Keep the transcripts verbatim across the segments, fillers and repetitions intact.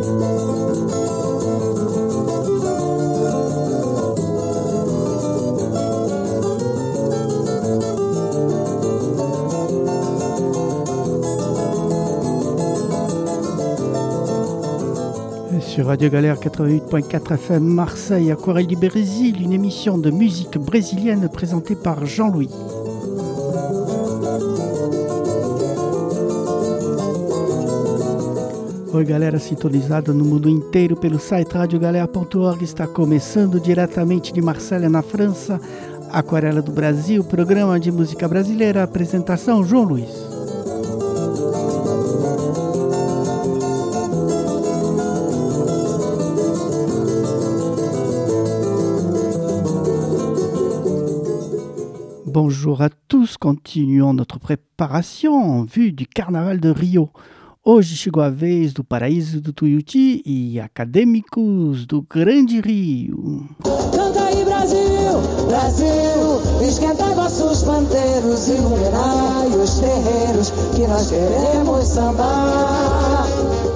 Sur Radio Galère quatre-vingt-huit point quatre F M Marseille, Aquarelle du Brésil, une émission de musique brésilienne présentée par Jean-Louis. Oi galera sintonizada no mundo inteiro pelo site radio galera ponto org, está começando diretamente de Marselha, na França, Aquarela do Brasil, programa de música brasileira, apresentação João Luiz. Bonjour à tous, continuons notre préparation en vue du Carnaval de Rio. Hoje chegou a vez do Paraíso do Tuiuti e acadêmicos do Grande Rio. Canta aí Brasil, Brasil, esquentai vossos panteiros, iluminai os terreiros, que nós queremos sambar.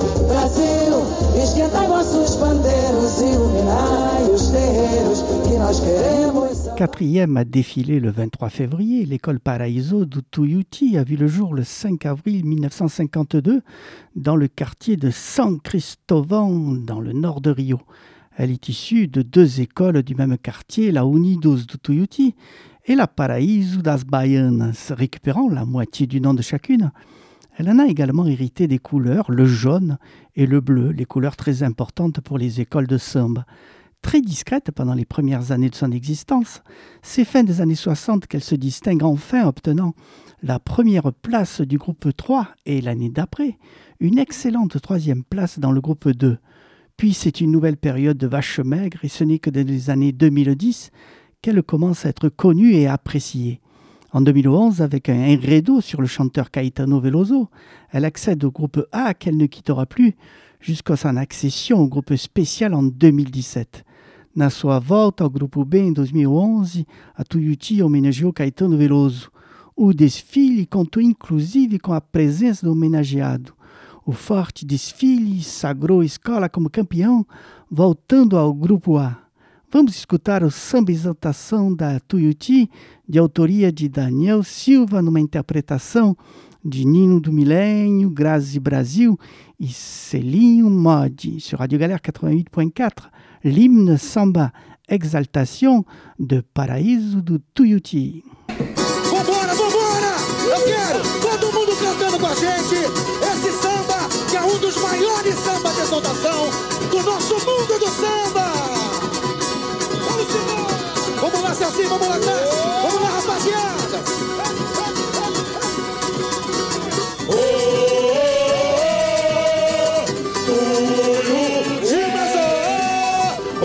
Brasil, esquentai vossos pandeiros, iluminai os terreiros, que nós queremos sambar. Quatrième a défilé le vingt-trois février, l'école Paraíso do Tuiuti a vu le jour le cinq avril mille neuf cent cinquante-deux dans le quartier de San Cristóvão, dans le nord de Rio. Elle est issue de deux écoles du même quartier, la Unidos do Tuiuti et la Paraíso das Baianas, récupérant la moitié du nom de chacune. Elle en a également hérité des couleurs, le jaune et le bleu, les couleurs très importantes pour les écoles de samba. Très discrète pendant les premières années de son existence, c'est fin des années soixante qu'elle se distingue enfin, obtenant la première place du groupe trois et l'année d'après, une excellente troisième place dans le groupe deux. Puis c'est une nouvelle période de vache maigre et ce n'est que dans les années deux mille dix qu'elle commence à être connue et appréciée. En deux mille onze, avec un enredo sur le chanteur Caetano Veloso, elle accède au groupe A qu'elle ne quittera plus jusqu'à son accession au groupe spécial en deux mille dix-sept. Na sua volta ao grupo B em dois mil e onze, a Tuiuti homenageou Caetano Veloso. O desfile contou inclusive com a presença do homenageado. O forte desfile sagrou a escola como campeão, voltando ao grupo A. Vamos escutar o samba exaltação da Tuiuti, de autoria de Daniel Silva, numa interpretação de Nino do Milênio, Grazi Brasil e Celinho Modi. Sur Radio Galère quatre-vingt-huit point quatre, l'hymne samba Exaltation de Paraíso do Tuiuti. Vambora, vambora! Eu quero todo mundo cantando com a gente esse samba que é um dos maiores sambas de exaltação do nosso mundo do samba! Vamos embora! Vamos lá, Celcinho, vamos lá, Tassi! Vamos lá, rapaziada! Oh, oh, oh, Tuiuti, oh,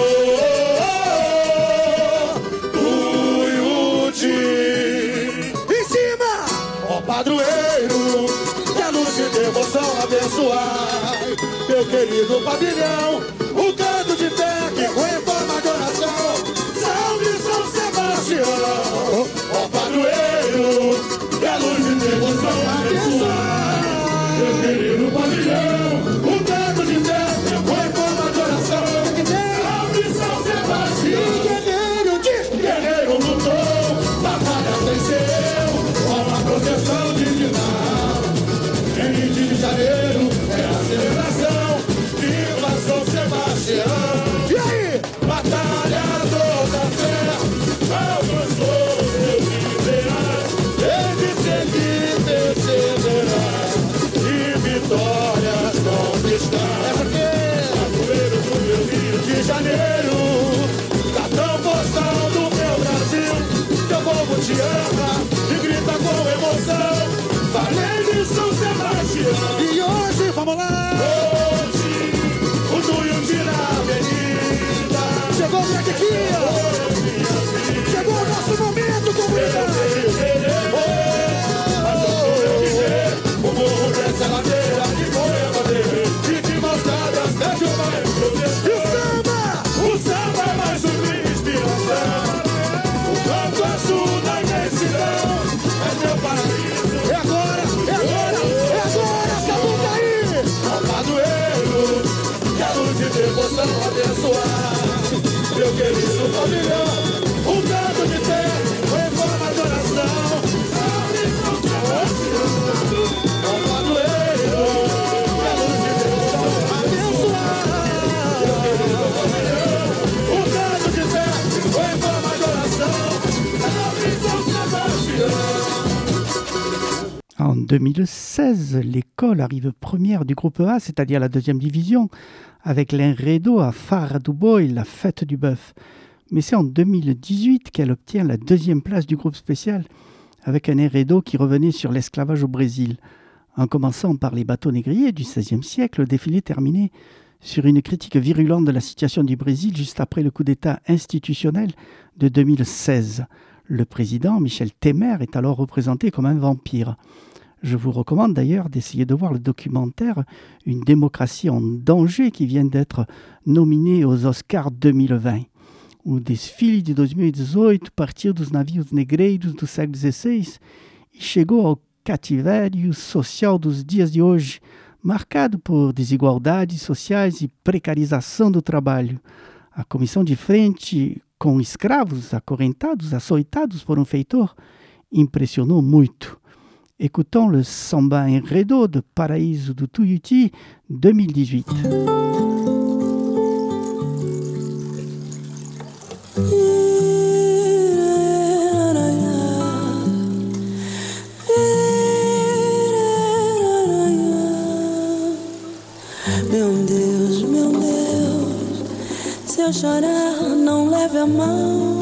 oh, Tuiuti. Em cima, ó padroeiro, que a luz de devoção abençoai, meu querido pavilhão, o canto de fé que com reforma de oração, salve São Sebastião, ó padroeiro, que a luz de devoção abençoai, meu querido pavilhão, o canto de fé com reforma de oração, salve São Sebastião. Guerreiro diz, guerreiro lutou, batalha venceu, com a proteção divinal. Em vinte de janeiro é a celebração, viva São Sebastião. E aí? Batalha toda a fé, vamos todos liberar, ele seguir perseverar, e vitórias conquistar. Essa aqui é padroeiro do meu Rio de Janeiro, cartão postal do meu Brasil, teu povo te ama e grita com emoção, valeu São Sebastião. E hoje, vamos lá! Hoje, o Tuiuti na avenida, chegou o Black aqui, ó. Chegou o nosso momento, comunidade. Mas eu sou viver, o morro dessa ladeira, de bandeira, e de mãos dadas, vejo mais progresso. E o samba, o samba é mais uma inspiração, o canto azul da imensidão, é meu paraíso. É agora, é agora, é agora, essa boca aí! Ó padroeiro, pavilhão. Um canto de fé, foi forma de oração. É um padroeiro, que a luz de Deus abençoar. Meu querido pavilhão, um canto de fé, foi forma de oração. São Sebastião. En deux mille seize, l'école arrive première du groupe A, c'est-à-dire la deuxième division, avec l'Enredo à Farra do Boi, la fête du bœuf. Mais c'est en deux mille dix-huit qu'elle obtient la deuxième place du groupe spécial, avec un Enredo qui revenait sur l'esclavage au Brésil. En commençant par les bateaux négriers du seizième siècle, le défilé terminait sur une critique virulente de la situation du Brésil juste après le coup d'État institutionnel de deux mille seize. Le président, Michel Temer, est alors représenté comme un vampire. Je vous recommande d'ailleurs d'essayer de voir le documentaire « Une démocratie en danger » qui vient d'être nominé aux Oscars deux mille vingt. O desfile de dois mil e dezoito partiu dos navios negreiros do século dezesseis e chegou ao cativério social dos dias de hoje, marcado por desigualdades sociais e precarização do trabalho. A comissão de frente com escravos acorrentados, açoitados por um feitor, impressionou muito. Écoutons le samba enredo de Paraíso do Tuiuti deux mille dix-huit. Meu Deus, meu Deus, se eu chorar, não leve a mão.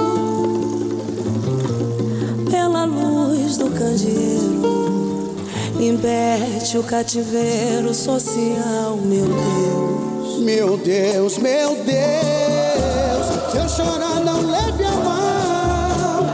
Pela luz do candeeiro, liberte o cativeiro social, meu Deus. Meu Deus, meu Deus, se eu chorar, não leve a mão.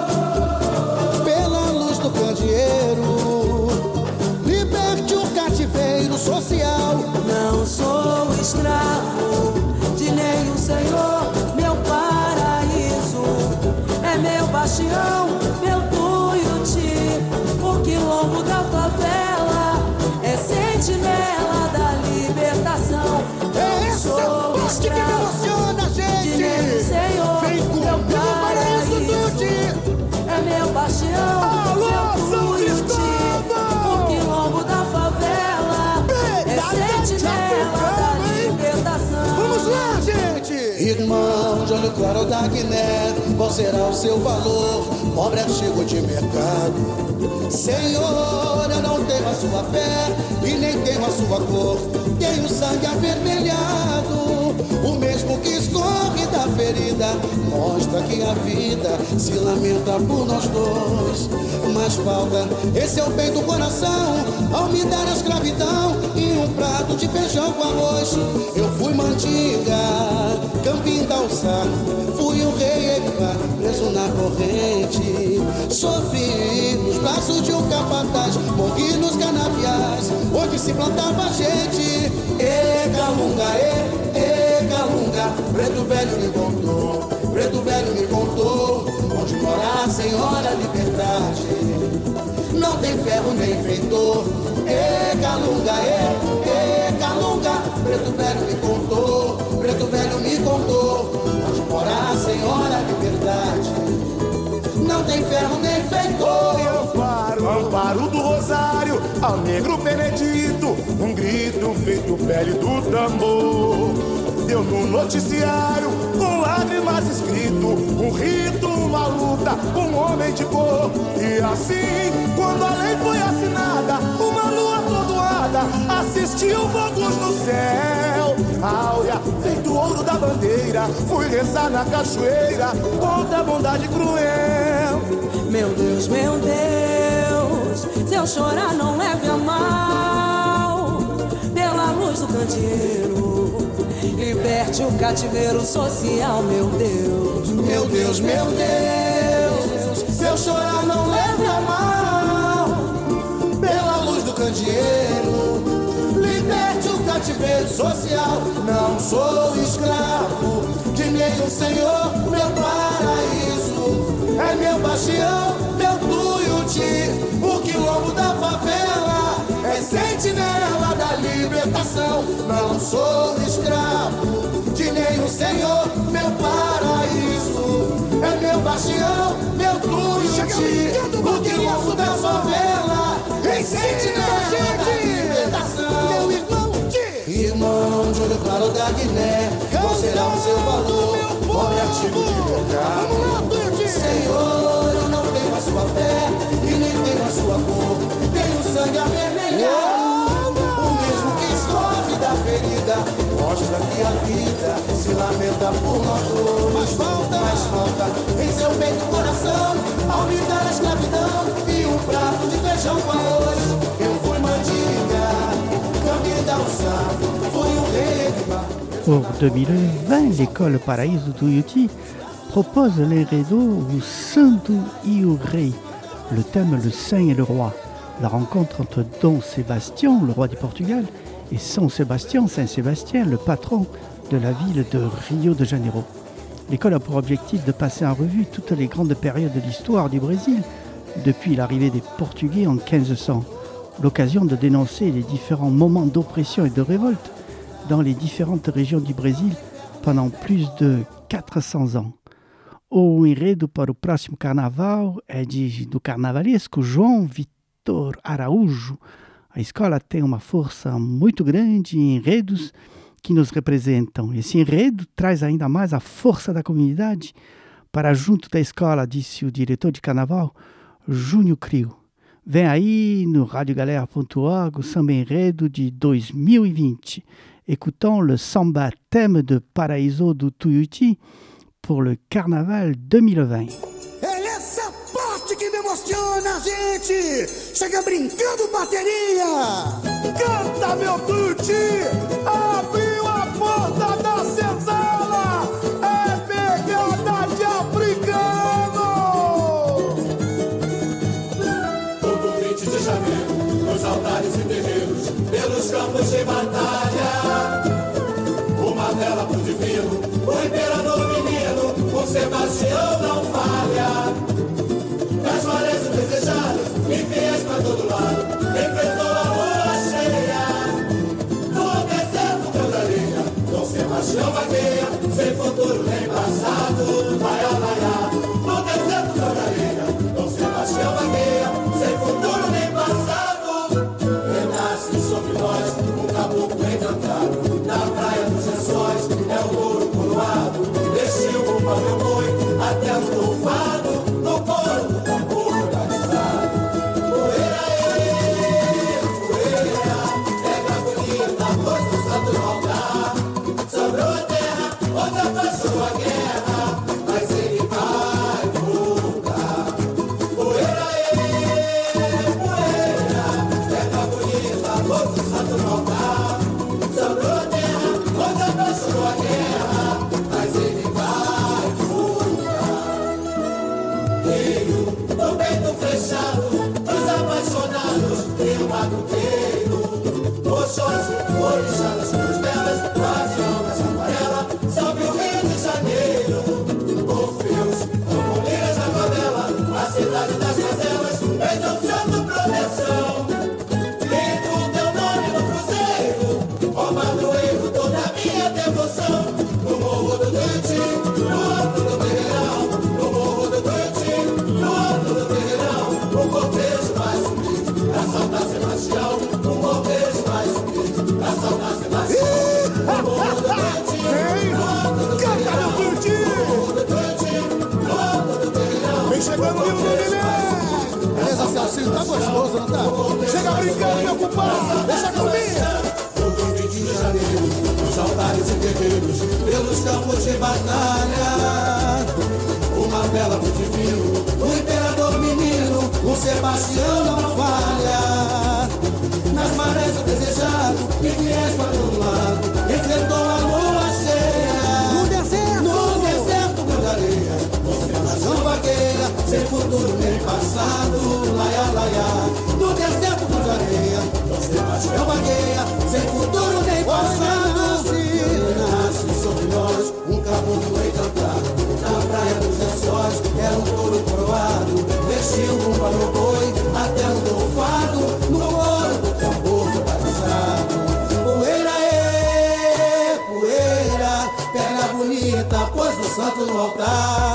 Pela luz do candeeiro, liberte o cativeiro social. Não sou escravo de nenhum senhor, meu paraíso é meu bastião, meu Tuiuti, o quilombo da favela é sentinela da libertação. Não sou escravo de nenhum senhor, meu paraíso é meu bastião, meu Tuiuti, o quilombo da favela é sentinela da libertação. Vamos lá, gente! Irmão, de olho claro da Guiné, qual será o seu valor? Pobre antigo de mercado. Senhor, eu não tenho a sua fé e nem tenho a sua cor. Tenho sangue avermelhado, o mesmo que escorre da ferida. Mostra que a vida se lamenta por nós dois. Mas falta esse é o bem do coração, ao me dar a escravidão e um prato de feijão com arroz. Eu fui mandinga, campim calçar, fui um rei Epa, preso na corrente. Sofri nos braços de um capataz, morri nos canaviais, onde se plantava gente. E Calunga, e, e Calunga, preto velho me contou, preto velho me contou, onde mora a senhora liberdade. Não tem ferro nem feitor. E Calunga, e, e Calunga, preto velho me contou, preto velho me contou, onde mora a senhora liberdade. Não tem ferro nem feitor. Eu paro, amparo do rosário, ao negro Benedito, um grito feito pele do tambor. Deu no noticiário, com lágrimas escrito, um rito, uma luta, um homem de cor. E assim, quando a lei foi assinada, uma lua atordoada assistiu fogos no céu. Áurea, feito ouro da bandeira, fui rezar na cachoeira contra a bondade cruel. Meu Deus, meu Deus, se eu chorar não leve a mal. Pela luz do candeeiro, liberte o cativeiro social, meu Deus. Meu Deus, meu Deus, se eu chorar não leve a mal. Pela luz do candeeiro, liberte o cativeiro social. Não sou escravo de nenhum senhor, meu paraíso é meu bastião, meu Tuiuti, o quilombo da favela é sentinela da libertação. Não sou escravo de nenhum senhor, meu paraíso Sebastião, meu Tuiuti, o triunfo da favela, incentiva a gente, meu irmão de irmão de olho claro da Guiné, qual será o seu valor, pobre artigo de mercado? Senhor, eu não tenho a sua fé, e nem tenho a sua cor, tenho sangue avermelhado, o mesmo que escorre da ferida, mostra que a vida se lamenta por nós dois. Mas falta, mas falta em seu peito e coração, ao me dar a escravidão e um prato de feijão com arroz. Eu fui mandinga, camida ao sapo, fui o rei de mar. Pour deux mille vingt, l'école Paraíso Tuiuti propose l'enredo ou Santo e o Rei, le thème le Saint et le Roi. La rencontre entre Dom Sébastien, le roi du Portugal, et São Sébastien, Saint Sébastien, le patron de la ville de Rio de Janeiro. L'école a pour objectif de passer en revue toutes les grandes périodes de l'histoire du Brésil, depuis l'arrivée des Portugais en quinze cents, l'occasion de dénoncer les différents moments d'oppression et de révolte dans les différentes régions du Brésil pendant plus de quatre cents ans. O enredo para o próximo carnaval é de, do carnavalesco João Vitor Araújo. A escola tem uma força muito grande em enredos que nos representam. Esse enredo traz ainda mais a força da comunidade para junto da escola, disse o diretor de carnaval, Júnior Crio. Vem aí no rádio galera ponto org o samba enredo de dois mil e vinte. Écoutons le samba thème de Paraíso do Tuiuti pour le carnaval deux mille vingt. É essa parte que me emociona, gente! Chega brincando, bateria! Canta, meu Tuiuti! Abriu a porta da senzala! É pegada de africano! Todo vinte de janeiro, nos altares e terreiros, pelos campos de batalha, uma vela pro divino, o imperador menino, o Sebastião não falha. Das marés indesejadas, infiéis pra todo lado, enfrentou a lua cheia. No deserto toda linha, Dom Sebastião vagueia, sem futuro nem passado, laia, laia. No deserto toda linha, Dom Sebastião vagueia, sem futuro nem passado. Renasce sobre nós um caboclo encantado, na praia dos lençóis é o ouro coroado. Desceu o pau meu boi até o louvado, no coro do tambor organizado. Poeira, ei, poeira, pega bonita, pois no santo no altar. Sobrou a terra, outra passou a guerra, mas ele vai voltar. Poeira, ei, poeira, pega bonita, pois no santo no altar. Sobrou a terra, outra passou a guerra, mas ele vai voltar. Rio, no peito fechado, dos apaixonados, Rio Maduqueiro. Oxóssi, orixá das cruz belas, guardião das aquarela, salve o Rio de Janeiro. Orfeus, Campoleiras da favela, a cidade das gazelas, exaltando proteção. Grito teu nome no cruzeiro, ó padroeiro, toda a minha devoção. No morro do Tuiuti, no alto do Terreirão, no morro do Tuiuti, no alto do Terreirão, o cortejo vai subir pra São Sebastião, o cortejo vai subir pra São Sebastião. No morro do Tuiuti, no alto do Terreirão, no morro do Tuiuti, no alto do Terreirão. Vem chegando o Rio do Neném! Beleza, Celcinho, tá gostoso, não tá? Chega brincando, meu compadre! Deixa comigo! Todo vinte de janeiro, nos altares e terreiros, pelos campos de batalha, uma vela pro divino, o imperador menino, o Sebastião não falha. Nas marés o desejado, e fiéis para todo lado, enfrentou a lua cheia. No deserto! No deserto grande areia, o Sebastião vagueia, sem futuro nem passado, laia, laia. No deserto grande areia, o Sebastião vagueia, sem futuro nem passado. Nasce sobre nós um caboclo encantado, na praia dos lençóis era um touro coroado. Vestiu um pau boi até o louvado, no coro do tambor organizado. Poeira, ê, poeira, pega bonita, pôs no santo no altar.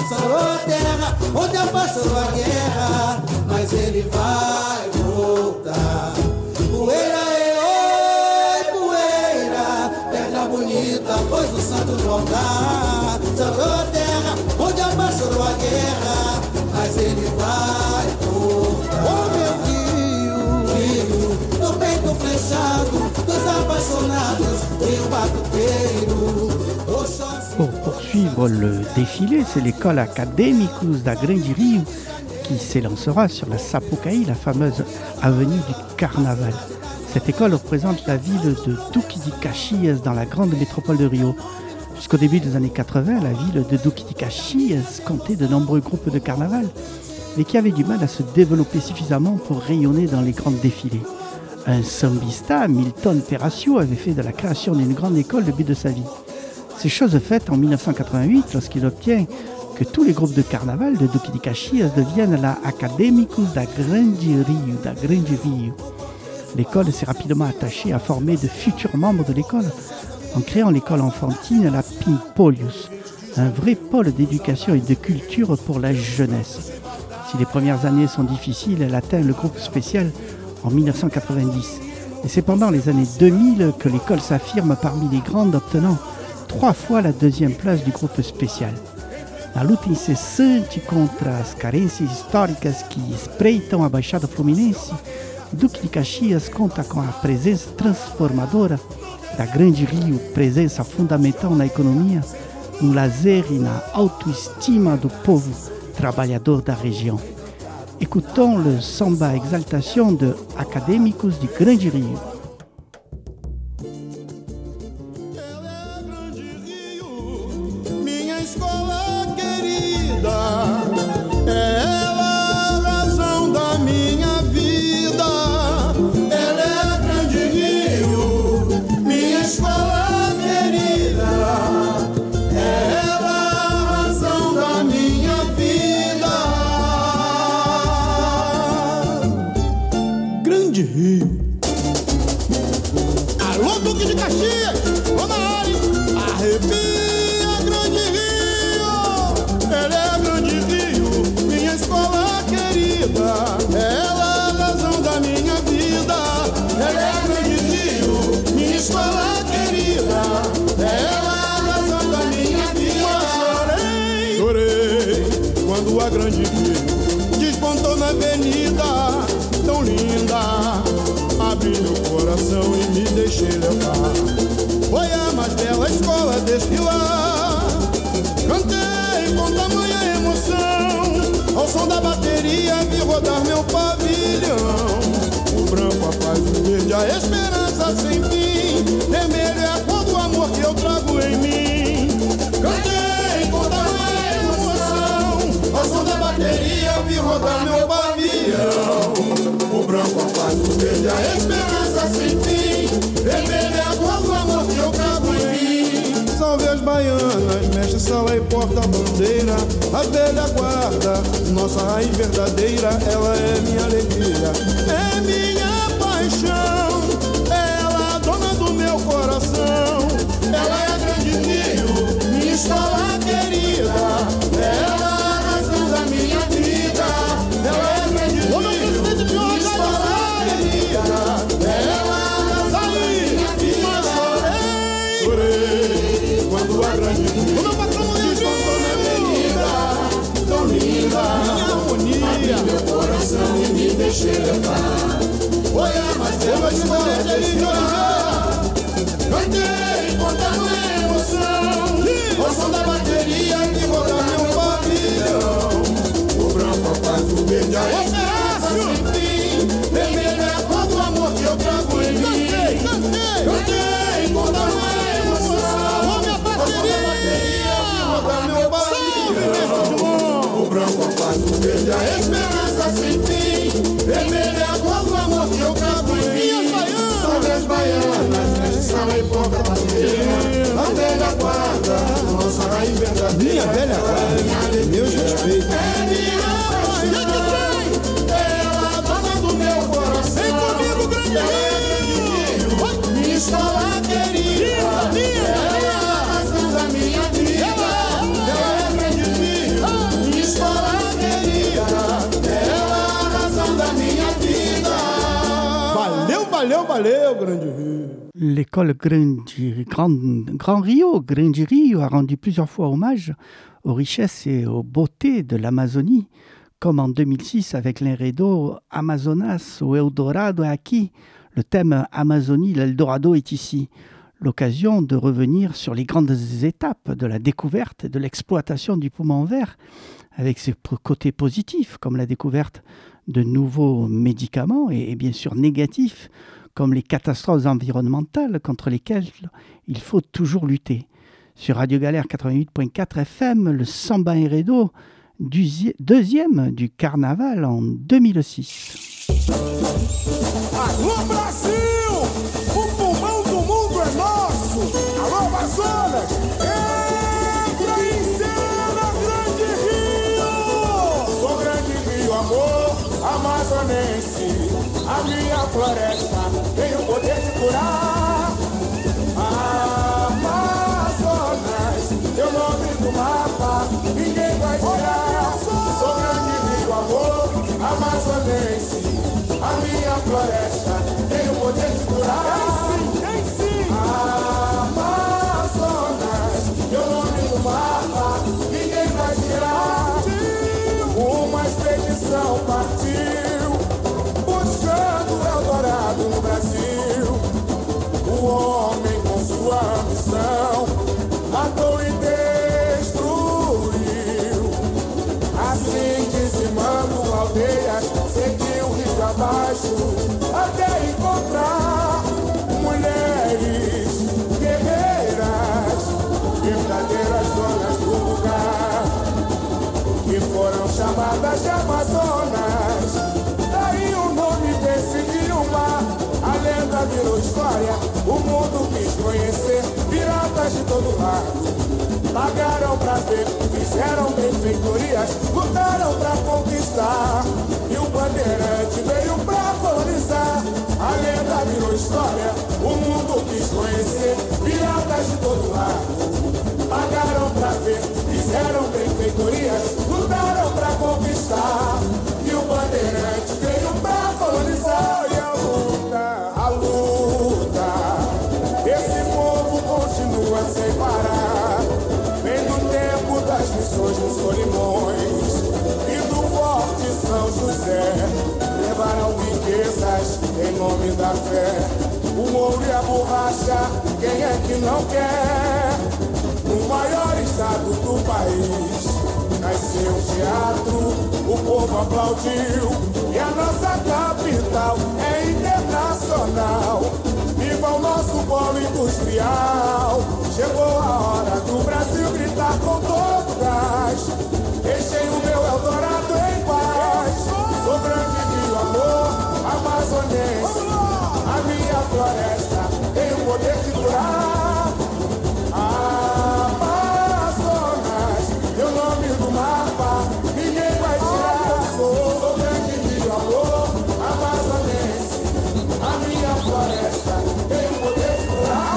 Sarou terra onde passou a guerra, mas ele vai voltar. Poeira, oi, poeira, terra bonita, pois o santo voltar. Sarou terra onde passou a guerra, mas ele vai voltar. Oh, meu rio, rio, no peito flechado dos apaixonados, rio batuqueiro. Pour poursuivre le défilé, c'est l'école Académicos da Grande Rio qui s'élancera sur la Sapucaí, la fameuse avenue du Carnaval. Cette école représente la ville de Duque de Caxias dans la grande métropole de Rio. Jusqu'au début des années quatre-vingts, la ville de Duque de Caxias comptait de nombreux groupes de carnaval, mais qui avaient du mal à se développer suffisamment pour rayonner dans les grandes défilés. Un sambista, Milton Peracio, avait fait de la création d'une grande école le but de sa vie. C'est chose faite en dix-neuf cent quatre-vingt-huit lorsqu'il obtient que tous les groupes de carnaval de Duque de Caxias deviennent la Académicos da Grande Rio, da Grande Rio. L'école s'est rapidement attachée à former de futurs membres de l'école en créant l'école enfantine la Pimpolhos, un vrai pôle d'éducation et de culture pour la jeunesse. Si les premières années sont difficiles, elle atteint le groupe spécial en dix-neuf cent quatre-vingt-dix. Et c'est pendant les années deux mille que l'école s'affirme parmi les grandes, obtenant trois fois la deuxième place du groupe spécial. Na luta incessante contra as carências históricas que espreitam a Baixada Fluminense, Duque de Caxias conta com a presença transformadora da Grande Rio, presença fundamental na economia, no lazer e na autoestima do povo trabalhador da região. Écoutons le samba exaltation de Académicos de Grande Rio. A Grande Rio despontou na avenida, tão linda, abri meu coração e me deixei levar. Foi a mais bela escola desfilar, cantei com tamanha emoção, ao som da bateria vi rodar meu pavilhão. O branco, a paz, o verde, a esperança sem fim, vermelho é a cor do amor que eu trago em mim. Cantei com tamanha emoção, ao som da bateria vi rodar meu pavilhão. O branco, a paz, o verde, a esperança sem fim, vermelho é a cor do amor que eu trago em mim. Salve as baianas, mestre, sala e porta-bandeira, a velha guarda, nossa raiz verdadeira, ela é minha alegria, é minha paixão, ela é dona do meu coração, ela é a Grande Rio, minha escola querida, ela da minha vida, ela é a Grande Rio, minha escola querida, ela saí, minha vida, chorei, quando a Grande Rio despontou na avenida, tão linda, minha harmonia, abri meu coração e me deixei levar. Foi a mais bela escola de chorar, cantei com tamanha emoção, ao som da bateria que rodar meu pavilhão. O branco, a paz, o verde, a esperança sem fim, vermelho é a cor do amor que eu trago em mim. Cantei com tamanha emoção, ao som da bateria que rodar meu pavilhão. O branco, a paz, o verde, a esperança sem fim, vermelho é a cor do amor que eu trago em mim. Salve as baianas, mestre, sala e porta-bandeira, a velha guarda, nossa raiz verdadeira. Minha velha guarda, meus respeitos. É minha paixão, ela é dona do meu coração. Vem comigo, Grande Rio, minha escola querida, ela é a razão da minha vida. Ela é Grande Rio, Valeu, Grande Rio. L'école Grande, Grand, Grand Rio, Grande Rio, a rendu plusieurs fois hommage aux richesses et aux beautés de l'Amazonie, comme en deux mille six avec l'Enredo Amazonas ou Eldorado est acquis. Le thème Amazonie, l'Eldorado est ici. L'occasion de revenir sur les grandes étapes de la découverte et de l'exploitation du poumon vert, avec ses côtés positifs, comme la découverte de nouveaux médicaments, et bien sûr négatifs, comme les catastrophes environnementales contre lesquelles il faut toujours lutter. Sur Radio Galère quatre-vingt-huit virgule quatre F M, le Samba Enredo, deuxième du carnaval en deux mille six. Alô Brasil, o pulmão do mundo é nosso. Alô Amazonas, entra em cena, Grande Rio. Sou Grande Rio, amor amazonense. A minha floresta tem o poder de curar. Amazonas, teu nome no mapa, ninguém vai tirar. Sou Grande Rio, amor amazonense. A minha floresta tem o poder de curar. Tem sim, tem sim. Amazonas, meu nome no mapa, ninguém vai tirar. Uma expedição partiu, buscando o Eldorado no Brasil. O homem com sua ambição matou e destruiu, assim dizimando aldeias, seguiu o rio abaixo, até encontrar mulheres guerreiras, verdadeiras donas do lugar, que foram chamadas de Amazonas. Daí o nome desse rio mar, a lenda virou história, o mundo quis conhecer, piratas de todo lado pagaram pra ver, fizeram benfeitorias, lutaram pra conquistar. E o bandeirante veio pra colonizar. A lenda virou história, o mundo quis conhecer, piratas de todo lado pagaram pra ver, fizeram benfeitorias, lutaram pra conquistar. E o bandeirante veio pra colonizar. E a luta, a luta, esse povo continua sem parar. Vem do tempo das missões dos Solimões e do forte São José. Levaram riquezas em nome da fé, o ouro e a borracha, quem é que não quer? No maior estado do país nasceu um teatro, o povo aplaudiu. E a nossa capital é internacional. Viva o nosso polo industrial. Chegou a hora do Brasil gritar com todo gás. Deixei o meu Eldorado em paz. Sou Grande Rio, amor amazonense. A minha floresta tem o poder de curar. Amazonas, meu nome no mapa, ninguém vai tirar. Sou Grande Rio, amor amazonense. A minha floresta tem o poder de curar.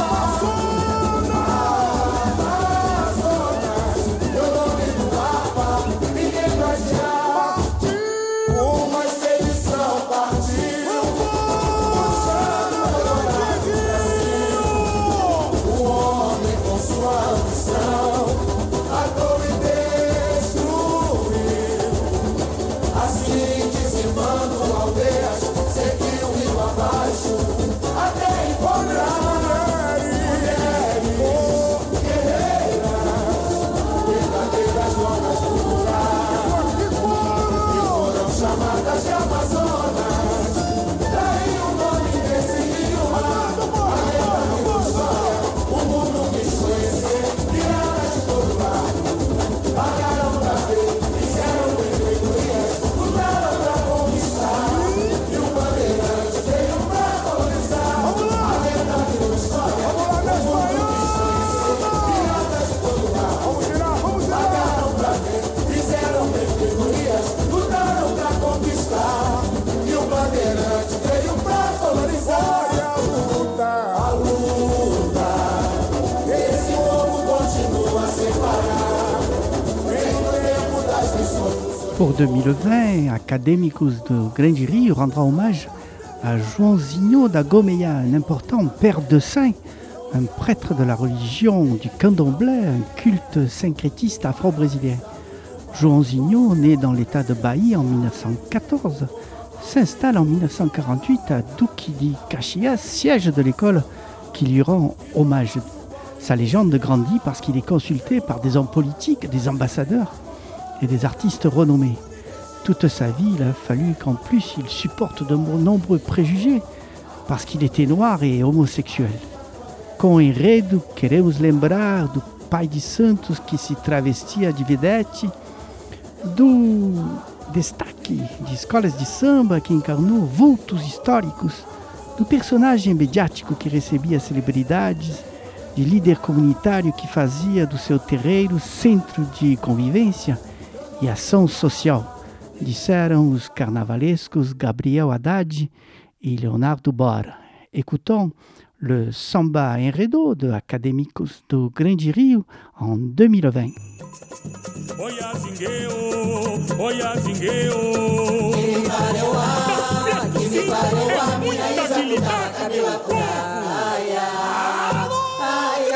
Amazonas, meu nome no mapa, ninguém vai tirar. Uma expedição partiu, puxando o Eldorado do Brasil. O homem com sua ambição matou e destruiu, assim dizimando aldeias, seguiu o rio abaixo, até encontrar mulheres guerreiras, verdadeiras donas do lugar, que foram chamadas de Amazonas. Daí o nome desse rio mar, a lenda virou história, o mundo quis conhecer, piratas de todo lado pagaram pra ver, fizeram benfeitorias, lutaram pra conquistar. E o bandeirante veio pra colonizar. A lenda virou história, o mundo quis conhecer, piratas de todo lado pagaram pra ver, fizeram benfeitorias, lutaram pra conquistar. E o bandeirante veio pra colonizar. E a luta, a luta, esse povo continua sem parar. Vem o tempo das missões. Pour deux mille vingt, Académicos de Grande Rio rendra hommage à Joãozinho da Gomeia, un important père de saint, un prêtre de la religion du candomblé, un culte syncrétiste afro-brésilien. Joãozinho, né dans l'état de Bahia en mille neuf cent quatorze, s'installe en mille neuf cent quarante-huit à Duque de Caxias, siège de l'école qui lui rend hommage. Sa légende grandit parce qu'il est consulté par des hommes politiques, des ambassadeurs et des artistes renommés. Toute sa vie, il a fallu qu'en plus il supporte de nombreux préjugés parce qu'il était noir et homosexuel. Com enredo, queremos lembrar do pai de Santos que se travestia de vedete, do destaque de escolas de samba que encarnou vultos históricos, do personagem mediático que recebia celebridades, de líder comunitário que fazia do seu terreiro centro de convivência e ação social, disseram os carnavalescos Gabriel Haddad e Leonardo Bora. Écoutons le Samba Enredo de Académicos do Grande Rio en deux mille vingt. Oia zingueu, oia zingueu. Que me pareuá, que me pareuá, minha isa puta, cabela praia. Ai,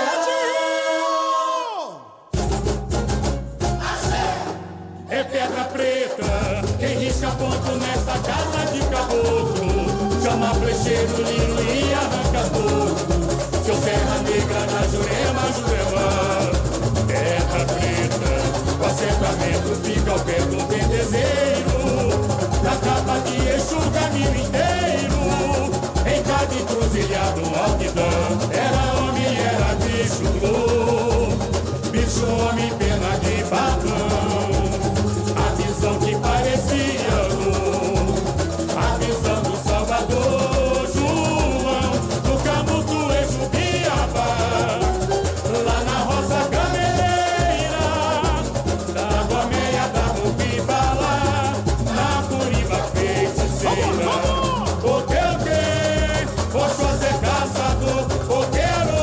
É pedra preta, quem risca ponto nesta casa de caboclo. Chama flecheiro, liro e arranca todo. Seu serra negra na Jurema, Jurema. Pedra preta, o assentamento fica ao pé do bendezeiro. Na capa de Exu, o caminho inteiro. Em cada encruzilhado, alquidão. Era homem, era bicho, oh. Bicho, homem, pena de patrão. A visão que parecia, oh. A visão do Salvador, João. No Camuto, Exu, Biabá. Lá na Roça Gameleira. Da Gomeia, da Rubibala. Na Curiba, feiticeira. O que o que? Posso ser caçador. O quero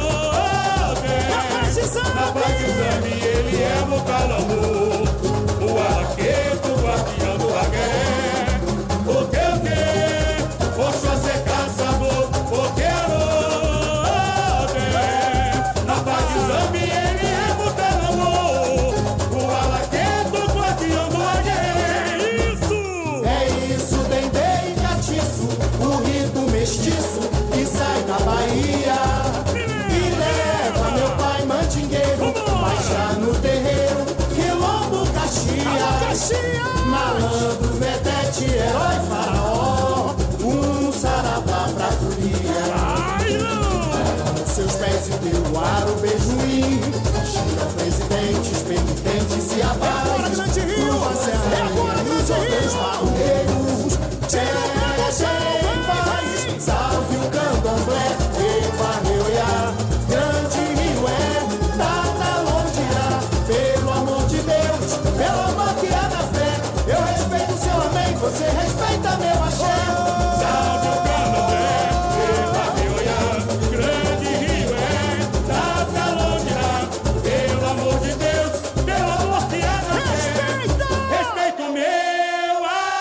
ver. Na paz de exame, ele é o calamor. O arqueiro, o guardião do agué. O que o que? Posso ser caçador. O quero ver. Na paz de exame, ele é o calamor. O arqueiro, o guardião do agué. Isso! é isso, dendê e catiço, o rito mestiço que sai da Bahia. E leva meu pai mandingueiro, baixa no terreiro, quilombo Caxias. Malandro, vedete, herói, faraó, um saravá pra folia. Seus pés e teu ar, o beijoim. Chega presidentes, penitentes e abaixo. Lua serra e os outros barulheiros. Tchê, tchê, faz. Salve o candomblé, epa, reuiá. Grande rio é, data longe irá. Pelo amor de Deus, pelo amor que há na fé. Eu respeito o seu amém, você respeita meu axé. Salve o candomblé, epa, reuiá. Grande rio é, data longe irá. Pelo amor de Deus, pelo amor que há na fé. Respeita o meu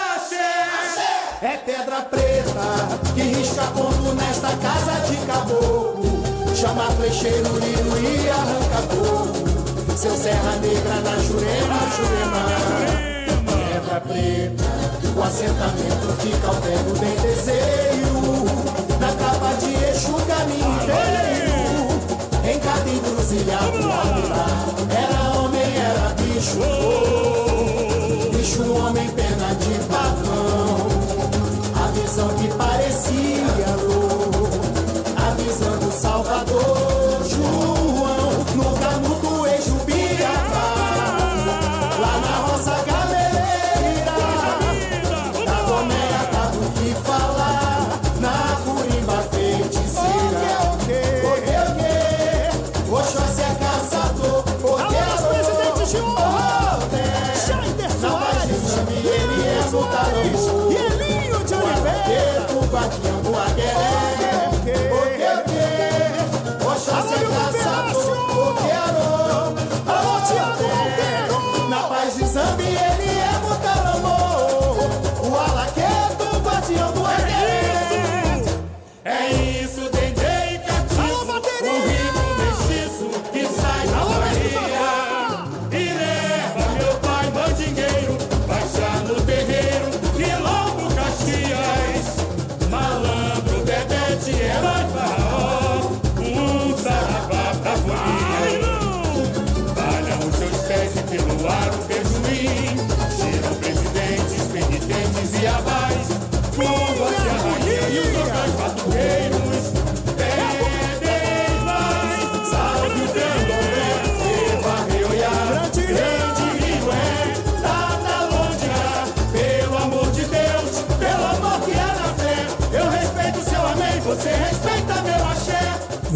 axé. É pedra preta que risca ponto nesta casa de caboclo. Chama flecheiro, liro e arranca coco. Seu serra negra na Jurema, Jurema. Pedra preta, o assentamento fica ao pé do bendezeiro. Na capa de Exu, caminho inteiro. Em cada encruzilhado, lá, era homem, era bicho, oh. Bicho, homem, pena de pavão. A visão que parecia louco, a visão do Salvador, João, no Canudo, Exu, Biabá. Lá na Roça Gameleira, da Gomeia, tava o que falar. Na Curimba, feiticeira. O que, o que, o que? Oxóssi é caçador. O que, o que?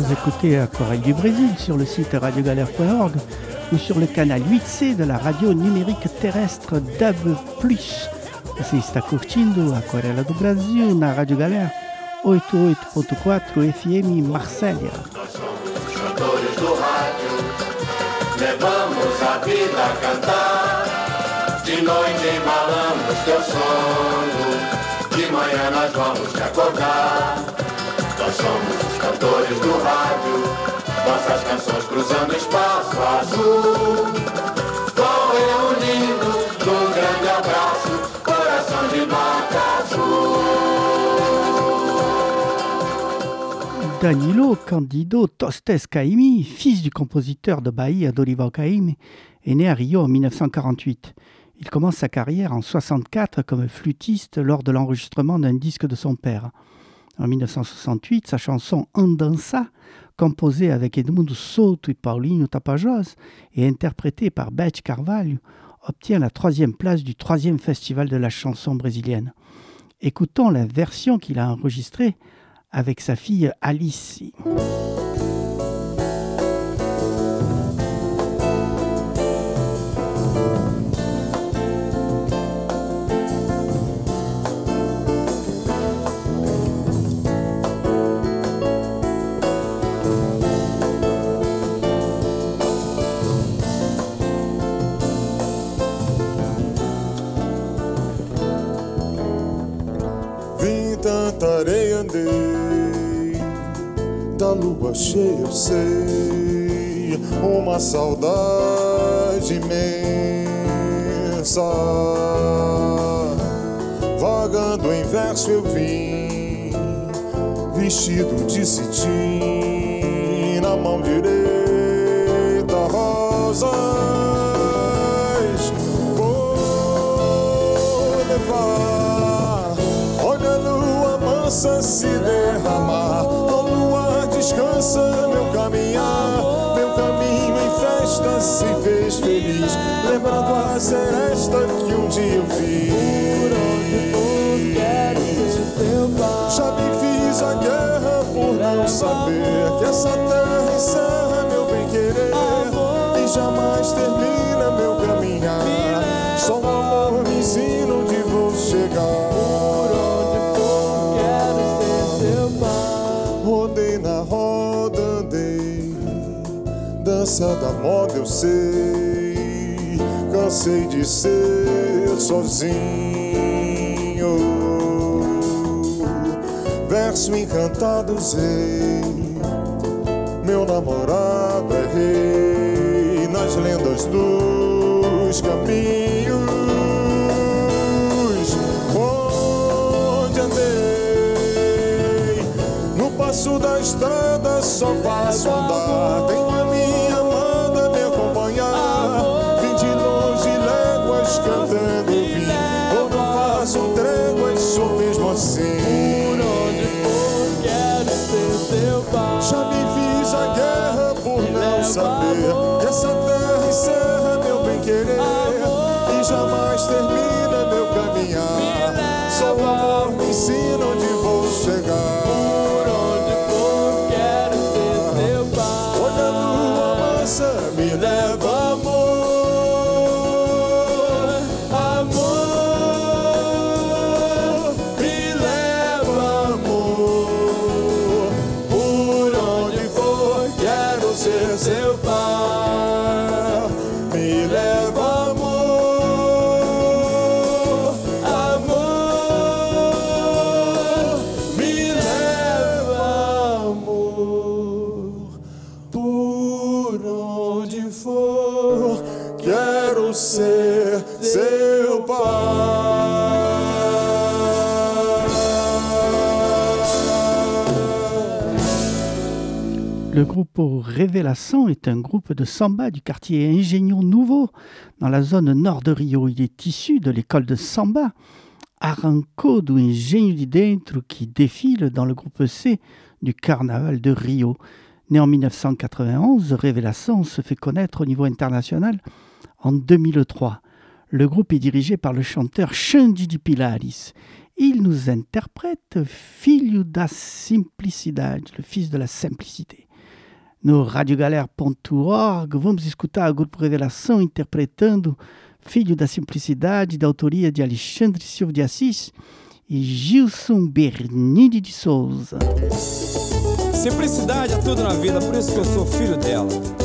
Vous écoutez Aquarelle du Brésil sur le site radio galère point org ou sur le canal huit C de la radio numérique terrestre D A B plus. Você está curtindo Aquarela do Brasil na Rádio Galera oitenta e oito ponto quatro F M Marsella. Nós somos os cantores do rádio, levamos a vida a cantar. De noite embalamos teu sono, de manhã nós vamos te acordar. Nós somos os cantores do rádio, nossas canções cruzando espaço azul. Vão reunindo num grande abraço, coração de nota azul. Danilo Candido Tostes Caymmi, fils du compositeur de Bahia Dorival Caymmi, est né à Rio en dix-neuf cent quarante-huit. Il commence sa carrière en soixante-quatre comme flûtiste lors de l'enregistrement d'un disque de son père. En dix-neuf cent soixante-huit, sa chanson Andança, composée avec Edmundo Souto et Paulinho Tapajós et interprétée par Beth Carvalho, obtient la troisième place du troisième festival de la chanson brésilienne. Écoutons la version qu'il a enregistrée avec sa fille Alice. Tanta areia andei, da lua cheia eu sei, uma saudade imensa. Vagando em verso eu vim, vestido de cetim, na mão direita rosas. Vou levar se derramar, no luar descansa meu caminhar, meu caminho em festa se fez feliz, lembrando a seresta que um dia eu fiz. Por onde for quero ser teu pai. Já me fiz a guerra por não saber que essa terra encerra meu bem-querer e jamais termina meu caminhar. Só o amor me ensina onde vou chegar. Rodei na roda, andei, dança da moda eu sei, cansei de ser sozinho. Verso encantado usei, meu namorado é rei, nas lendas dos caminhos. Onde andei, no passo da estrada só faço andar, tenho a minha amada me acompanhar. Vim de longe léguas cantando eu vim, ou não faço tréguas, sou mesmo assim. Por onde for quero ser teu pai. Já me fiz a guerra por não saber que essa terra encerra meu bem-querer e jamais termina meu caminhar. Só o amor me ensina onde vou chegar. Me leva amor, amor, me leva amor. Por onde for quero ser seu pai. Me leva amor, amor, me leva amor. Por onde for, quero ser seu pai. Le groupe Révélation est un groupe de samba du quartier Engenho Novo, dans la zone nord de Rio. Il est issu de l'école de samba Arrancou do Engenho de Dentro, qui défile dans le groupe C du Carnaval de Rio. Né en dix-neuf cent quatre-vingt-onze, Révélation se fait connaître au niveau international en deux mille trois. Le groupe est dirigé par le chanteur Xande de Pilares. Il nous interprète Filho da Simplicidade, le fils de la simplicité. no radiogalera ponto org. Vamos escutar o Grupo Revelação interpretando Filho da Simplicidade, da autoria de Alexandre Silva de Assis e Gilson Bernini de Souza. Simplicidade é tudo na vida, por isso que eu sou filho dela.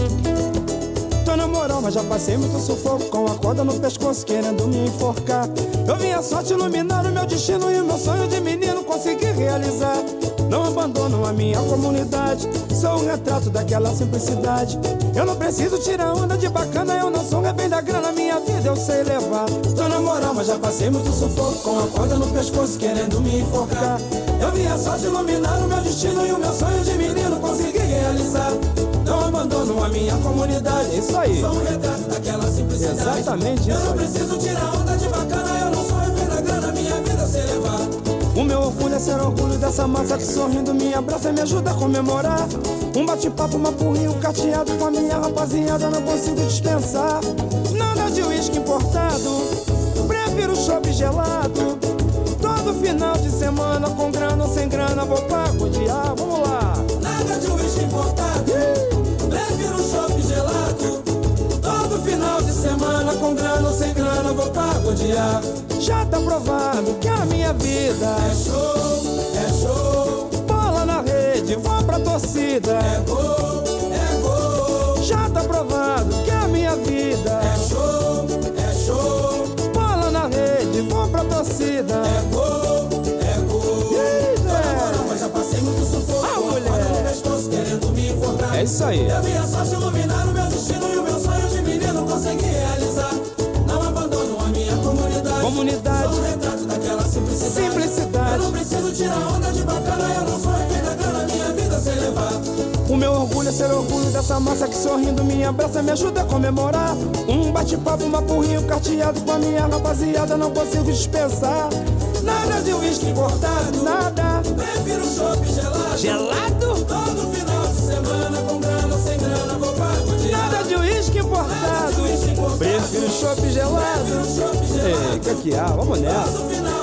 Tô na moral, mas já passei muito sufoco, com a corda no pescoço querendo me enforcar. Eu vim a sorte iluminar o meu destino e o meu sonho de menino consegui realizar. Não abandono a minha comunidade, sou um retrato daquela simplicidade. Eu não preciso tirar onda de bacana, eu não sou um refém da grana, minha vida eu sei levar. Tô na moral, mas já passei muito sufoco, com a corda no pescoço querendo me enforcar. Eu vim a sorte iluminar o meu destino e o meu sonho de menino consegui realizar. Não abandono a minha comunidade, isso aí. Sou um retrato daquela simplicidade. Exatamente isso. Eu não preciso tirar onda de bacana, eu não sou refém da grana, minha vida eu sei levar. O meu orgulho é ser orgulho dessa massa que sorrindo me abraça e me ajuda a comemorar. Um bate-papo, uma porrinho cateado com a minha rapaziada, não consigo dispensar. Nada de uísque importado, prefiro chopp gelado. Todo final de semana, com grana ou sem grana, vou pagodear, vamos lá. Nada de uísque importado, prefiro chopp gelado. Todo final de semana, com grana ou sem grana, vou pagodear. Já tá provado que a minha vida é show, é show. Bola na rede, vou pra torcida. É gol, é gol. Já tá provado que a minha vida é show, é show. Bola na rede, vou pra torcida. É gol, é gol. Yeah, mas já passei muito sufoco. A mulher no pescoço querendo me enforcar. É isso aí. Eu vi a sorte iluminar o meu destino e o meu sonho de menino consegui realizar. Não abandono a minha comunidade. Comunidade. Sou um retrato daquela simplicidade. Simplicidade. Eu não preciso tirar onda de bacana, eu não sou refém da grana, minha vida sem levar. O meu orgulho é ser orgulho dessa massa que sorrindo me abraça e me ajuda a comemorar. Um bate-papo, uma porrinho carteado com a minha rapaziada, não consigo dispensar. Nada de uísque importado, nada. Prefiro chopp gelado. Gelado? Todo final de semana, com grana ou sem grana, vou pagodear. Nada de uísque importado. Prefiro chopp gelado. Ei, que que há? Vamos nessa.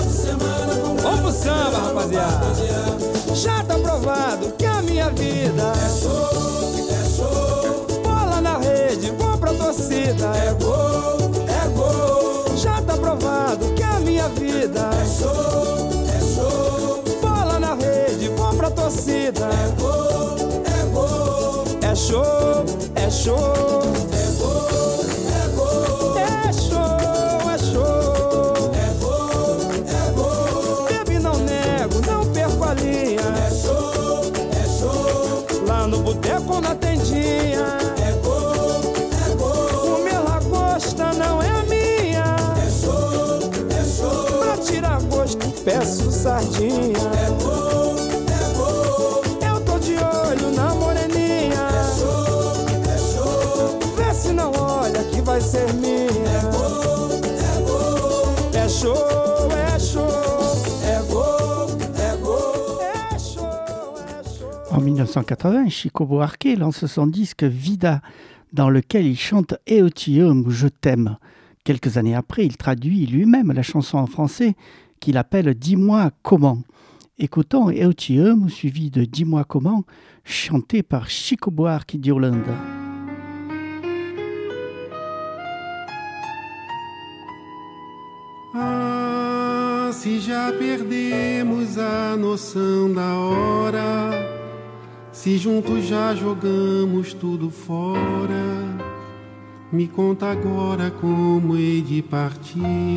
Vamos pro samba, rapaziada. Já tá provado que a minha vida é show, é show. Bola na rede, vou pra torcida. É gol, é gol. Já tá provado que a minha vida é show, é show. Bola na rede, vou pra torcida. É gol, é gol. É show, é show. É gol, é gol. É show, é show. É gol, é gol. Bebe, não nego, não perco a linha. É show, é show. Lá no boteco, na tendinha. É gol, é gol. Comer lagosta não é a minha. É show, é show. Pra tirar gosto, peço sardinha. É gol, é gol. Eu tô de olho na moreninha. É show, é show. Vê se não olha que vai ser minha. É gol, é gol. É show, é show. É gol, é gol. É show, é show. En mille neuf cent quatre-vingts, Chico Buarque lance son disque Vida, dans lequel il chante Eu te amo, je t'aime. Quelques années après, il traduit lui-même la chanson en français qu'il appelle Dis-moi comment. Écoutons Eu te amo, suivi de Dis-moi comment, chanté par Chico Buarque de Holanda. Ah, se já perdemos a noção da hora, se juntos já jogamos tudo fora, me conta agora como hei de partir.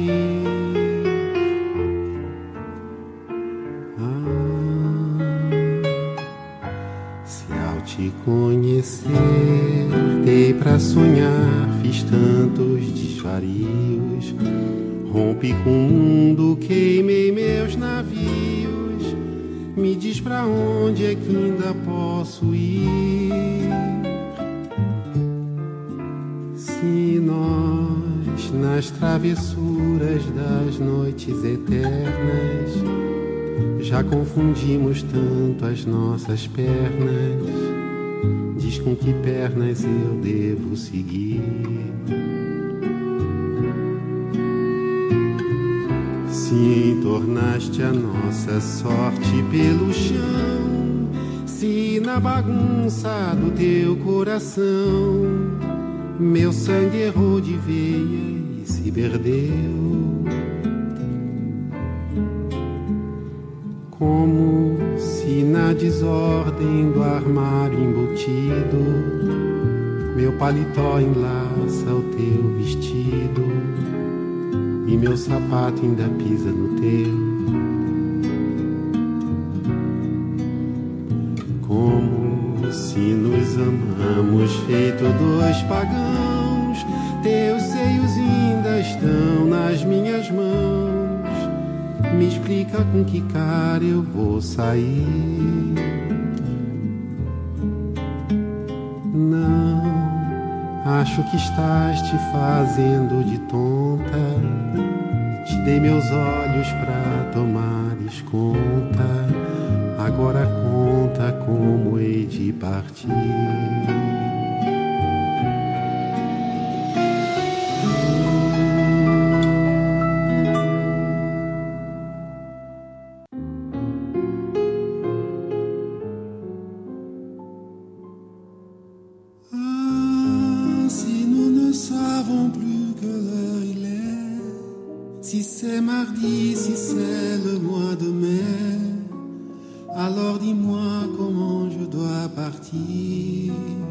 Ah, se ao te conhecer dei pra sonhar, fiz tantos desvarios, rompi com o mundo, queimei meus navios. Me diz pra onde é que ainda posso ir? Se nós, nas travessuras das noites eternas, já confundimos tanto as nossas pernas, diz com que pernas eu devo seguir. Se entornaste a nossa sorte pelo chão, se Se na bagunça do teu coração meu sangue errou de veia e se perdeu, como se na desordem do armário embutido meu paletó enlaça o teu vestido e meu sapato ainda pisa no teu. Como se nos amamos feito dois pagãos, teus seios ainda estão nas minhas mãos. Me explica com que cara eu vou sair. Não, acho que estás te fazendo de tonta. Te dei meus olhos pra tomares conta. Agora conta como hei de partir. Ah, si nous ne savons plus que l'heure il est, si c'est mardi, si c'est le mois de mai, alors dis-moi comment je dois partir.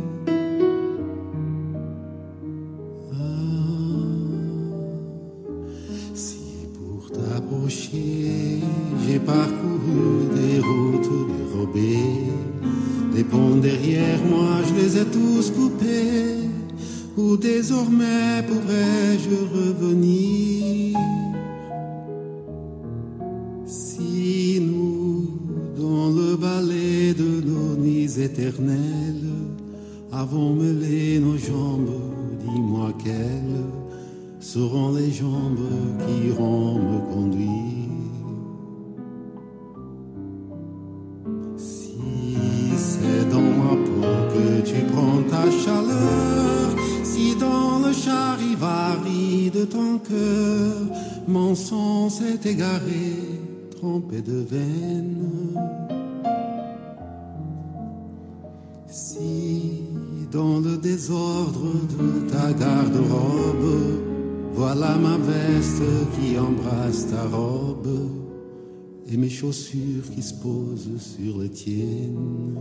Ah, si pour t'approcher j'ai parcouru des routes dérobées, les ponts derrière moi je les ai tous coupés, où désormais pourrais-je revenir? Si nous, dans le ballet de nos nuits éternelles, avons mêlé nos jambes, dis-moi quelles seront les jambes qui iront me conduire. Si c'est dans ma peau que tu prends ta chaleur, si dans le charivari de ton cœur mon sang s'est égaré, trompé de veine, si dans le désordre de ta garde-robe, voilà ma veste qui embrasse ta robe et mes chaussures qui se posent sur les tiennes.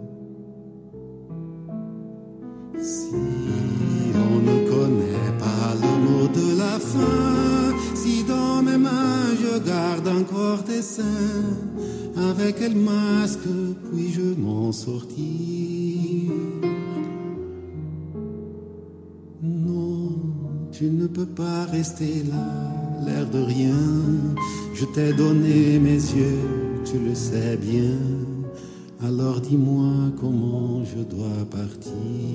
Si on ne connaît pas le mot de la fin, si dans mes mains je garde encore tes seins, avec quel masque puis-je m'en sortir? Non, tu ne peux pas rester là, l'air de rien. Je t'ai donné mes yeux, tu le sais bien. Alors dis-moi comment je dois partir.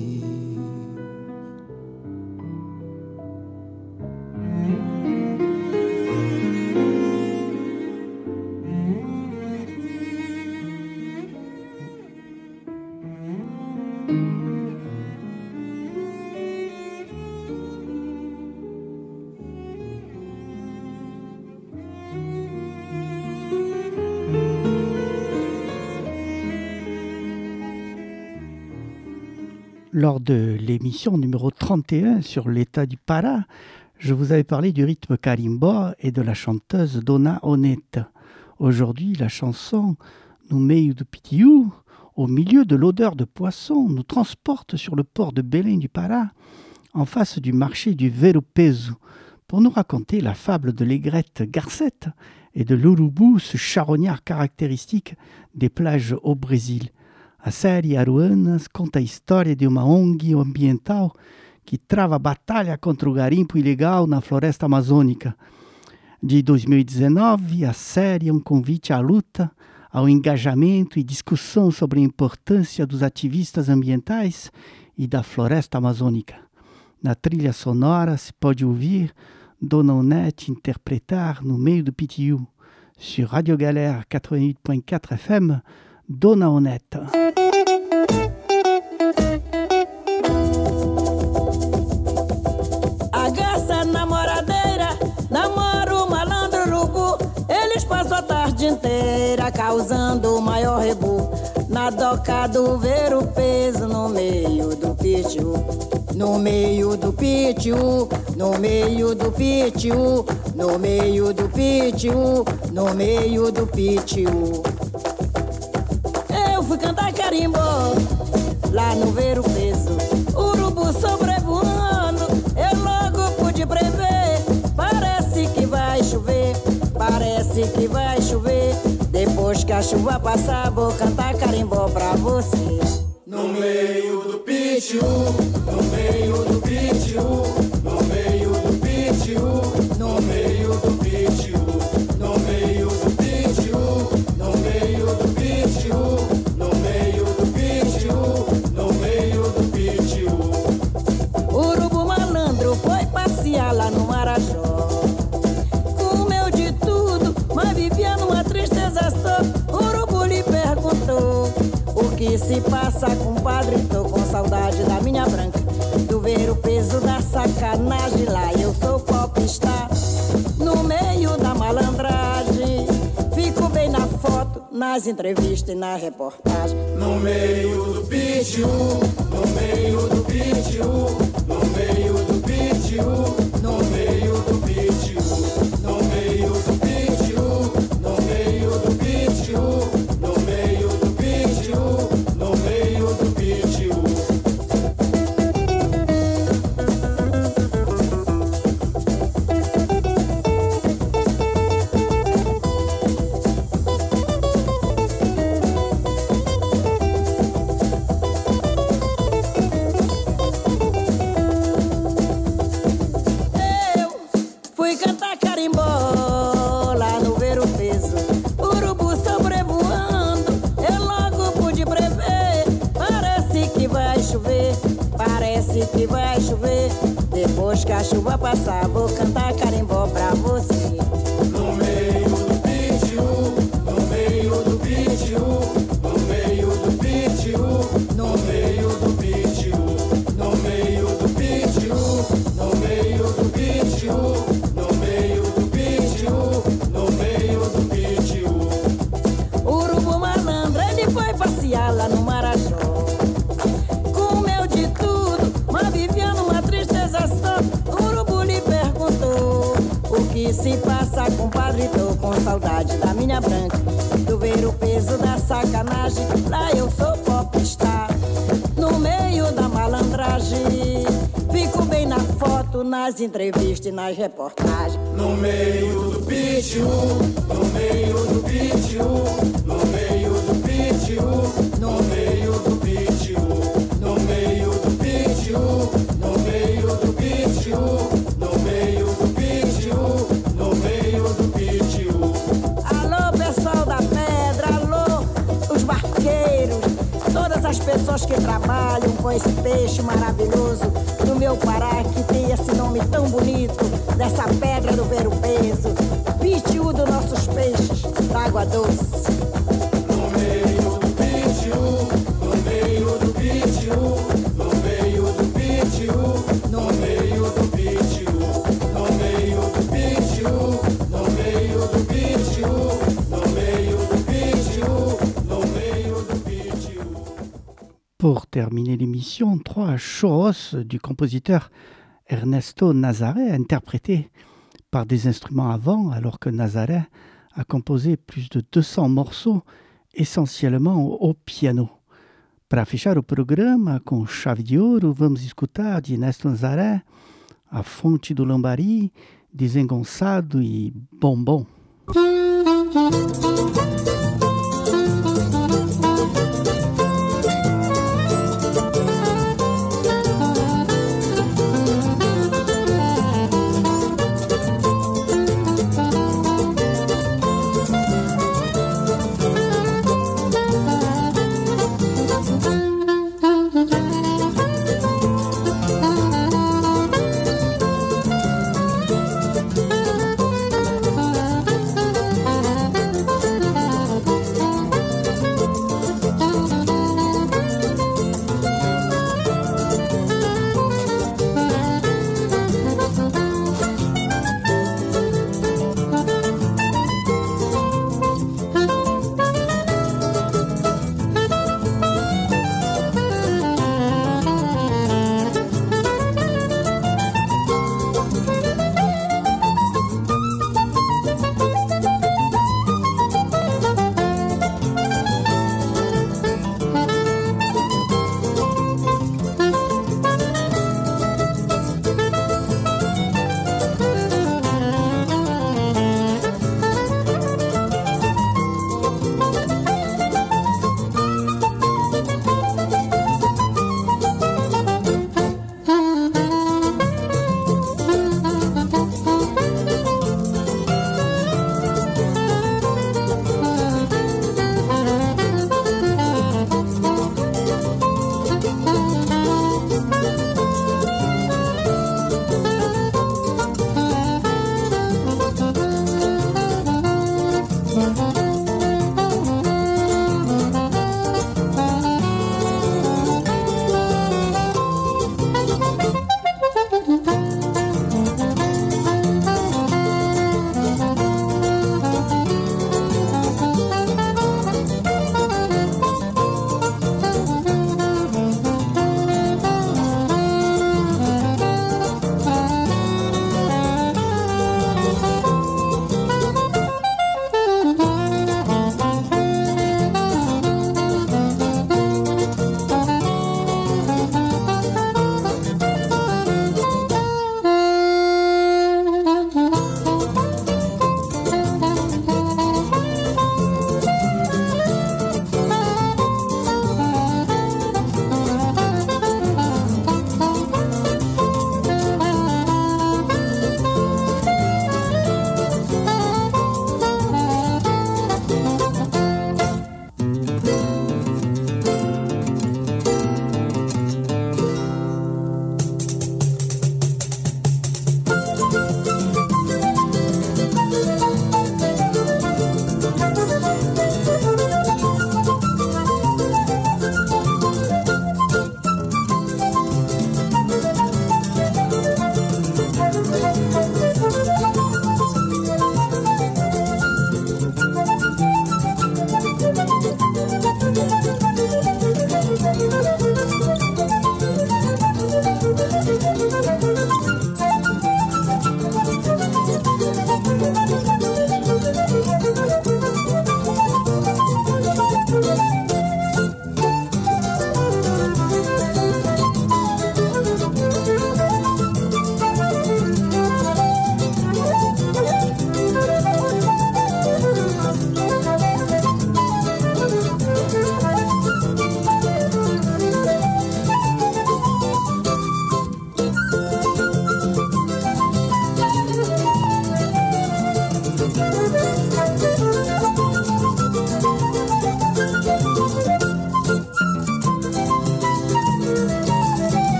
Lors de l'émission numéro trente et un sur l'état du Pará, je vous avais parlé du rythme carimbo et de la chanteuse Dona Oneta. Aujourd'hui, la chanson No Meio do Pitiú, au milieu de l'odeur de poisson, nous transporte sur le port de Belém du Pará, en face du marché du Ver-o-Peso, pour nous raconter la fable de l'aigrette garcette et de l'urubu, ce charognard caractéristique des plages au Brésil. A série Aruanas conta a história de uma O N G ambiental que trava batalha contra o garimpo ilegal na floresta amazônica. De dois mil e dezenove, a série é um convite à luta, ao engajamento e discussão sobre a importância dos ativistas ambientais e da floresta amazônica. Na trilha sonora se pode ouvir Dona Oneta interpretar No Meio do Pitiú. Sur Radio Galère quatre-vingt-huit point quatre F M, Dona Oneta. A garça namoradeira namora o malandro urubu. Eles passam a tarde inteira causando o maior rebu. Na tocado ver o peso no meio do pitiu, no meio do pitiu, no meio do pitiu, no meio do pitiu, no meio do pitiu. Eu fui cantar carimbó lá no ver o peso, urubu sobrevoando, eu logo pude prever. Parece que vai chover, parece que vai chover. Depois que a chuva passar, vou cantar carimbó pra você. No meio do pitiu, no meio do pitiu, no meio do pitiu, no meio do pitiu, no meio do pitiu, no meio do pitiu, no meio do pitiu, no meio do pitiu. Urubu malandro foi passear lá no Marajó, comeu de tudo, mas vivia numa tristeza só. Urubu lhe perguntou: o que se passa, compadre? Tô com saudade da minha branca, do ver o peso da sacanagem. Lá eu sou popstar, no meio da malandragem. Fico bem na foto, nas entrevistas e na reportagem. No meio do pitiu, no meio do pitiu, no meio do pitiu, no meio do pitiu, no meio do pitiu, no meio do pitiu, no meio do pitiu, no meio do pitiu. Que vai chover, depois que a chuva passar, vou cantar carimbó pra você. No meio do pitiu, no meio do pitiu, no meio do pitiu, no meio do pitiu, no meio do pitiu, no meio do pitiu, no meio do pitiu, no meio do pitiu. Urubu malandro, ele foi passear lá no Marajó, comeu de tudo, mas vivia numa tristeza só. Urubu lhe perguntou: o que se passa, compadre? Tô com saudade da minha branca, do ver o peso da sacanagem. Lá eu sou popstar, no meio da malandragem. Fico bem na foto, nas entrevistas e nas reportagens. No meio do pitiu, no meio do pitiu, no meio do pitiu, no meio do pitiu, no meio do pitiu, no meio do pitiu, no meio do pitiu, no meio do pitiu. Alô, pessoal da pedra, alô, os barqueiros, todas as pessoas que trabalham com esse peixe maravilhoso do meu Pará, que tem esse nome tão bonito, dessa pedra do ver o peso, pitiu dos nossos peixes d'água doce. No meio do pitiu, no meio do pitiu, no meio do pitiu, no meio do pitiu, no meio do pitiu, no meio do pitiu, no meio do pitiu, no meio do pitiu. Pour terminer l'émission, trois choros du compositeur Ernesto Nazaré, interprétés par des instruments à vent, alors que Nazaré a composé plus de deux cents morceaux, essentiellement au piano. Para fechar o programa com chave de ouro, vamos escutar de Ernesto Nazaré A Fonte do Lambari, Desengonçado e Bombom.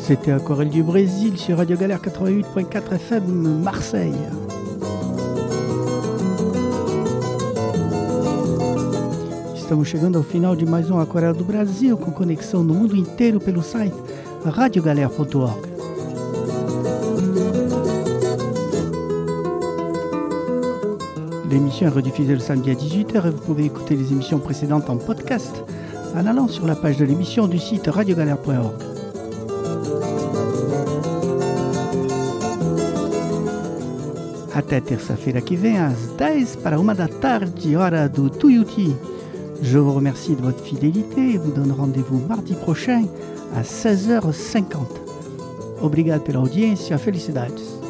C'était Aquarelle du Brésil sur Radio Galère quatre-vingt-huit point quatre F M Marseille. Estamos chegando ao final de mais um Aquarela do Brasil, com conexão no mundo inteiro pelo site radio galère ponto org. L'émission est rediffusée le samedi à dix-huit heures et vous pouvez écouter les émissions précédentes en podcast en allant sur la page de l'émission du site radio galère point org. Até terça-feira que vem, às dez para uma da tarde, hora do Tuiuti. Je vous remercie de votre fidélité et vous donne rendez-vous mardi prochain à seize heures cinquante. Obrigado pela audiência, felicidades.